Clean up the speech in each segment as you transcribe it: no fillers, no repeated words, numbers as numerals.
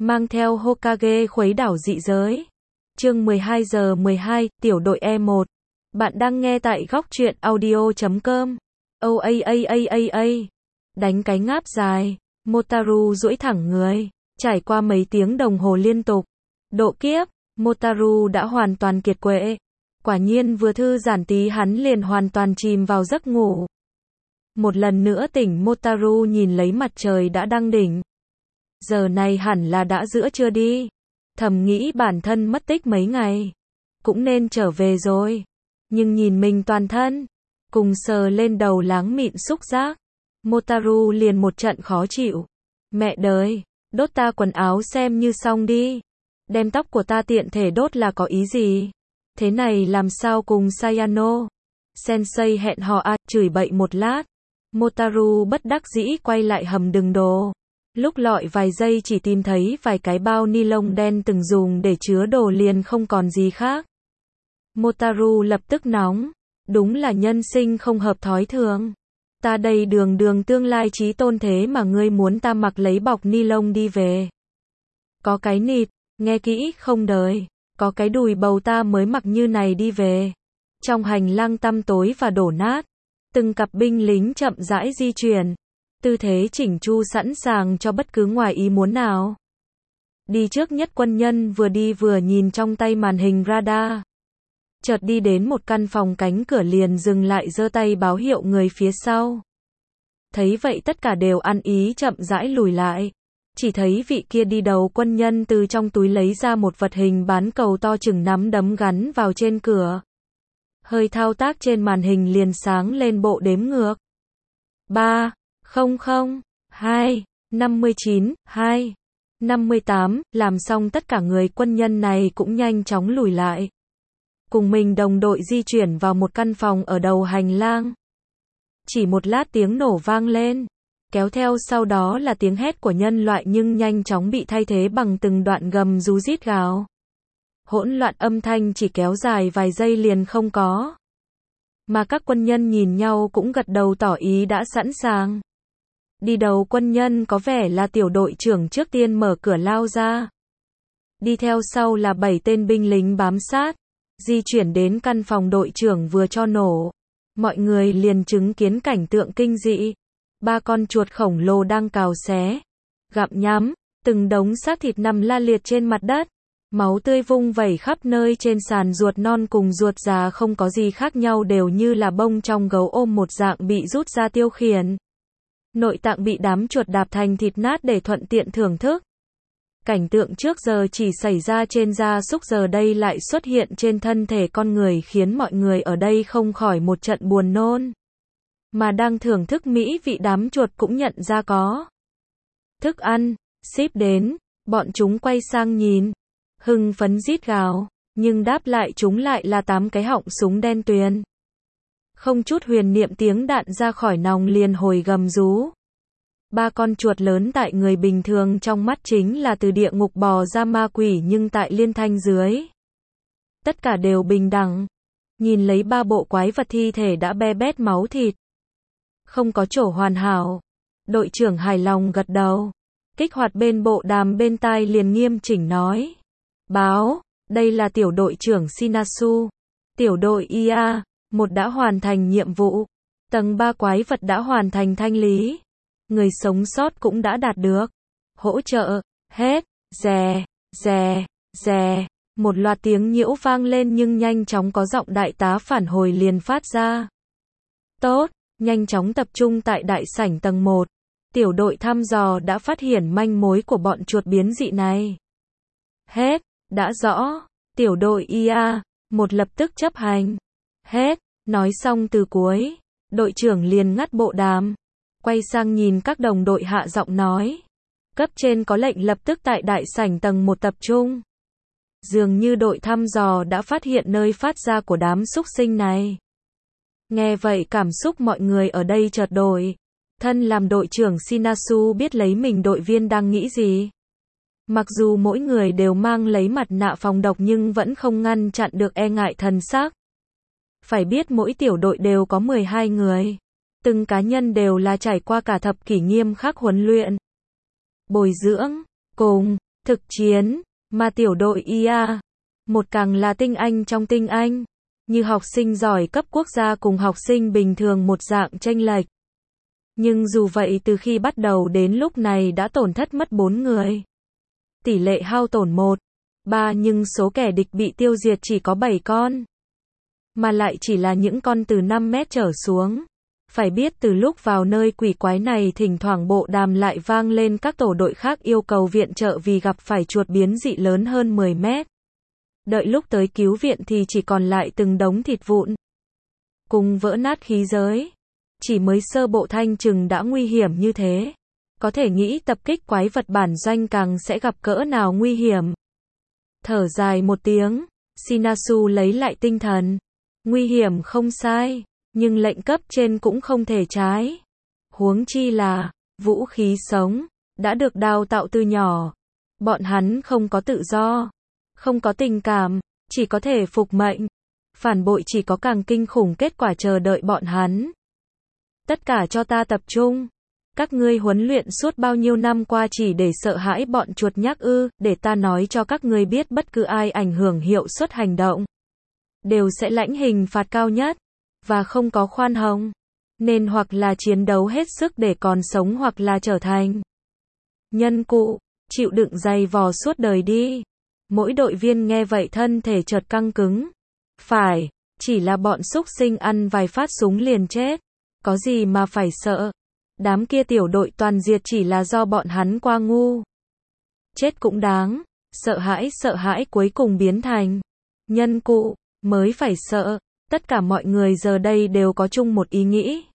mang theo Hokage khuấy đảo dị giới. Chương 12 giờ 12, tiểu đội E1. Bạn đang nghe tại góc truyện audio.com. OAAAAA. Đánh cái ngáp dài, Motaru duỗi thẳng người, trải qua mấy tiếng đồng hồ liên tục. Độ kiếp, Motaru đã hoàn toàn kiệt quệ. Quả nhiên vừa thư giãn tí hắn liền hoàn toàn chìm vào giấc ngủ. Một lần nữa tỉnh, Motaru nhìn lấy mặt trời đã đăng đỉnh. Giờ này hẳn là đã giữa trưa đi. Thầm nghĩ bản thân mất tích mấy ngày, cũng nên trở về rồi. Nhưng nhìn mình toàn thân, cùng sờ lên đầu láng mịn xúc giác, Motaru liền một trận khó chịu. Mẹ đời, đốt ta quần áo xem như xong đi. Đem tóc của ta tiện thể đốt là có ý gì? Thế này làm sao cùng Sayano Sensei hẹn hò chửi bậy một lát. Motaru bất đắc dĩ quay lại hầm đựng đồ. Lúc lọi vài giây chỉ tìm thấy vài cái bao ni lông đen từng dùng để chứa đồ liền không còn gì khác. Motaru lập tức nóng. Đúng là nhân sinh không hợp thói thường. Ta đây đường đường tương lai chí tôn thế mà ngươi muốn ta mặc lấy bọc ni lông đi về. Có cái nịt, nghe kỹ không đời. Có cái đùi bầu ta mới mặc như này đi về. Trong hành lang tăm tối và đổ nát, từng cặp binh lính chậm rãi di chuyển. Tư thế chỉnh chu sẵn sàng cho bất cứ ngoài ý muốn nào. Đi trước nhất quân nhân vừa đi vừa nhìn trong tay màn hình radar. Chợt đi đến một căn phòng, cánh cửa liền dừng lại, giơ tay báo hiệu người phía sau. Thấy vậy tất cả đều ăn ý chậm rãi lùi lại. Chỉ thấy vị kia đi đầu quân nhân từ trong túi lấy ra một vật hình bán cầu to chừng nắm đấm gắn vào trên cửa. Hơi thao tác trên màn hình liền sáng lên bộ đếm ngược. 3, 00, 2, 59, 2, 58, làm xong tất cả người quân nhân này cũng nhanh chóng lùi lại. Cùng mình đồng đội di chuyển vào một căn phòng ở đầu hành lang. Chỉ một lát tiếng nổ vang lên, kéo theo sau đó là tiếng hét của nhân loại nhưng nhanh chóng bị thay thế bằng từng đoạn gầm rú rít gào. Hỗn loạn âm thanh chỉ kéo dài vài giây liền không có. Mà các quân nhân nhìn nhau cũng gật đầu tỏ ý đã sẵn sàng. Đi đầu quân nhân có vẻ là tiểu đội trưởng trước tiên mở cửa lao ra. Đi theo sau là 7 tên binh lính bám sát. Di chuyển đến căn phòng đội trưởng vừa cho nổ. Mọi người liền chứng kiến cảnh tượng kinh dị. 3 con chuột khổng lồ đang cào xé, gặm nhắm, từng đống xác thịt nằm la liệt trên mặt đất. Máu tươi vung vẩy khắp nơi trên sàn, ruột non cùng ruột già không có gì khác nhau, đều như là bông trong gấu ôm một dạng bị rút ra tiêu khiển. Nội tạng bị đám chuột đạp thành thịt nát để thuận tiện thưởng thức. Cảnh tượng trước giờ chỉ xảy ra trên gia súc giờ đây lại xuất hiện trên thân thể con người, khiến mọi người ở đây không khỏi một trận buồn nôn. Mà đang thưởng thức mỹ vị, đám chuột cũng nhận ra có thức ăn ship đến, bọn chúng quay sang nhìn, hưng phấn rít gào, nhưng đáp lại chúng lại là 8 cái họng súng đen tuyền. Không chút huyền niệm, tiếng đạn ra khỏi nòng liền hồi gầm rú. 3 con chuột lớn tại người bình thường trong mắt chính là từ địa ngục bò ra ma quỷ, nhưng tại Liên Thanh dưới, tất cả đều bình đẳng. Nhìn lấy 3 bộ quái vật thi thể đã be bét máu thịt, không có chỗ hoàn hảo, đội trưởng hài lòng gật đầu, kích hoạt bên bộ đàm bên tai liền nghiêm chỉnh nói. Báo, đây là tiểu đội trưởng Shinasu. Tiểu đội IA1 đã hoàn thành nhiệm vụ. Tầng 3 quái vật đã hoàn thành thanh lý. Người sống sót cũng đã đạt được hỗ trợ, hết, rè, rè, rè. Một loạt tiếng nhiễu vang lên nhưng nhanh chóng có giọng đại tá phản hồi liền phát ra. Tốt, nhanh chóng tập trung tại đại sảnh tầng 1. Tiểu đội thăm dò đã phát hiện manh mối của bọn chuột biến dị này. Hết, đã rõ. Tiểu đội IA1 lập tức chấp hành. Hết, nói xong từ cuối, đội trưởng liền ngắt bộ đàm. Quay sang nhìn các đồng đội hạ giọng nói. Cấp trên có lệnh lập tức tại đại sảnh tầng 1 tập trung. Dường như đội thăm dò đã phát hiện nơi phát ra của đám súc sinh này. Nghe vậy cảm xúc mọi người ở đây chợt đổi. Thân làm đội trưởng Shinasu biết lấy mình đội viên đang nghĩ gì. Mặc dù mỗi người đều mang lấy mặt nạ phòng độc nhưng vẫn không ngăn chặn được e ngại thần sắc. Phải biết mỗi tiểu đội đều có 12 người. Từng cá nhân đều là trải qua cả thập kỷ nghiêm khắc huấn luyện, bồi dưỡng, cùng thực chiến, mà tiểu đội IA, một càng là tinh anh trong tinh anh, như học sinh giỏi cấp quốc gia cùng học sinh bình thường một dạng chênh lệch. Nhưng dù vậy từ khi bắt đầu đến lúc này đã tổn thất mất 4 người. Tỷ lệ hao tổn 1/3 nhưng số kẻ địch bị tiêu diệt chỉ có 7 con. Mà lại chỉ là những con từ 5 mét trở xuống. Phải biết từ lúc vào nơi quỷ quái này thỉnh thoảng bộ đàm lại vang lên các tổ đội khác yêu cầu viện trợ vì gặp phải chuột biến dị lớn hơn 10 mét. Đợi lúc tới cứu viện thì chỉ còn lại từng đống thịt vụn. Cùng vỡ nát khí giới. Chỉ mới sơ bộ thanh trừng đã nguy hiểm như thế. Có thể nghĩ tập kích quái vật bản doanh càng sẽ gặp cỡ nào nguy hiểm. Thở dài một tiếng, Shinasu lấy lại tinh thần. Nguy hiểm không sai, nhưng lệnh cấp trên cũng không thể trái. Huống chi là, vũ khí sống, đã được đào tạo từ nhỏ. Bọn hắn không có tự do, không có tình cảm, chỉ có thể phục mệnh. Phản bội chỉ có càng kinh khủng kết quả chờ đợi bọn hắn. Tất cả cho ta tập trung. Các ngươi huấn luyện suốt bao nhiêu năm qua chỉ để sợ hãi bọn chuột nhác ư, để ta nói cho các ngươi biết bất cứ ai ảnh hưởng hiệu suất hành động. Đều sẽ lãnh hình phạt cao nhất. Và không có khoan hồng. Nên hoặc là chiến đấu hết sức để còn sống hoặc là trở thành nhân cụ, chịu đựng dày vò suốt đời đi. Mỗi đội viên nghe vậy thân thể chợt căng cứng. Phải, chỉ là bọn súc sinh ăn vài phát súng liền chết. Có gì mà phải sợ. Đám kia tiểu đội toàn diệt chỉ là do bọn hắn qua ngu. Chết cũng đáng. Sợ hãi cuối cùng biến thành nhân cụ, mới phải sợ. Tất cả mọi người giờ đây đều có chung một ý nghĩ.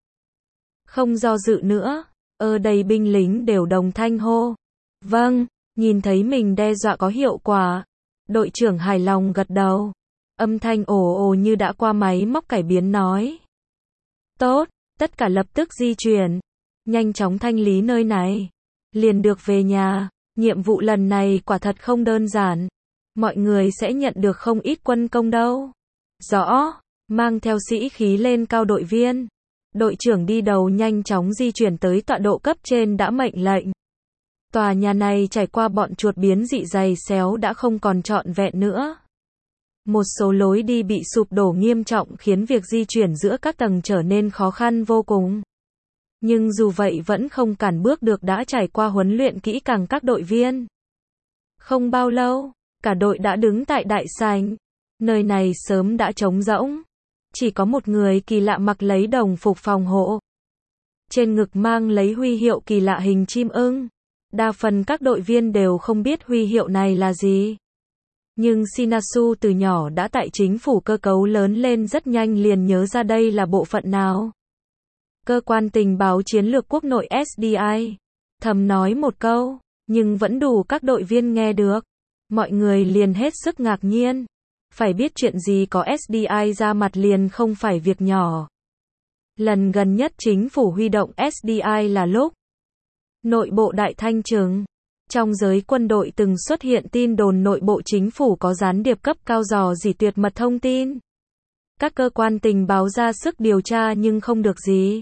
Không do dự nữa. Ở đây binh lính đều đồng thanh hô. Vâng, nhìn thấy mình đe dọa có hiệu quả. Đội trưởng hài lòng gật đầu. Âm thanh ồ ồ như đã qua máy móc cải biến nói. Tốt, tất cả lập tức di chuyển. Nhanh chóng thanh lý nơi này. Liền được về nhà. Nhiệm vụ lần này quả thật không đơn giản. Mọi người sẽ nhận được không ít quân công đâu. Rõ. Mang theo sĩ khí lên cao đội viên. Đội trưởng đi đầu nhanh chóng di chuyển tới tọa độ cấp trên đã mệnh lệnh. Tòa nhà này trải qua bọn chuột biến dị dày xéo đã không còn trọn vẹn nữa. Một số lối đi bị sụp đổ nghiêm trọng khiến việc di chuyển giữa các tầng trở nên khó khăn vô cùng. Nhưng dù vậy vẫn không cản bước được đã trải qua huấn luyện kỹ càng các đội viên. Không bao lâu, cả đội đã đứng tại đại sảnh. Nơi này sớm đã trống rỗng. Chỉ có một người kỳ lạ mặc lấy đồng phục phòng hộ. Trên ngực mang lấy huy hiệu kỳ lạ hình chim ưng. Đa phần các đội viên đều không biết huy hiệu này là gì. Nhưng Shinasu từ nhỏ đã tại chính phủ cơ cấu lớn lên rất nhanh liền nhớ ra đây là bộ phận nào. Cơ quan tình báo chiến lược quốc nội SDI. Thầm nói một câu, nhưng vẫn đủ các đội viên nghe được. Mọi người liền hết sức ngạc nhiên. Phải biết chuyện gì có SDI ra mặt liền không phải việc nhỏ. Lần gần nhất chính phủ huy động SDI là lúc nội bộ đại thanh trừng. Trong giới quân đội từng xuất hiện tin đồn nội bộ chính phủ có gián điệp cấp cao dò dỉ tuyệt mật thông tin. Các cơ quan tình báo ra sức điều tra nhưng không được gì.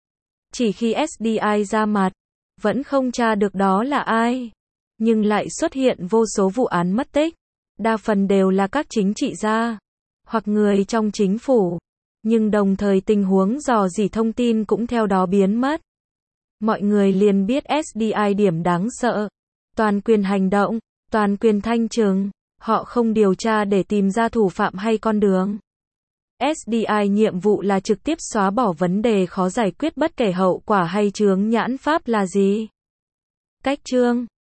Chỉ khi SDI ra mặt, vẫn không tra được đó là ai. Nhưng lại xuất hiện vô số vụ án mất tích. Đa phần đều là các chính trị gia, hoặc người trong chính phủ. Nhưng đồng thời tình huống dò dỉ thông tin cũng theo đó biến mất. Mọi người liền biết SDI điểm đáng sợ. Toàn quyền hành động, toàn quyền thanh trừng. Họ không điều tra để tìm ra thủ phạm hay con đường. SDI nhiệm vụ là trực tiếp xóa bỏ vấn đề khó giải quyết bất kể hậu quả hay chướng nhãn pháp là gì. Cách chương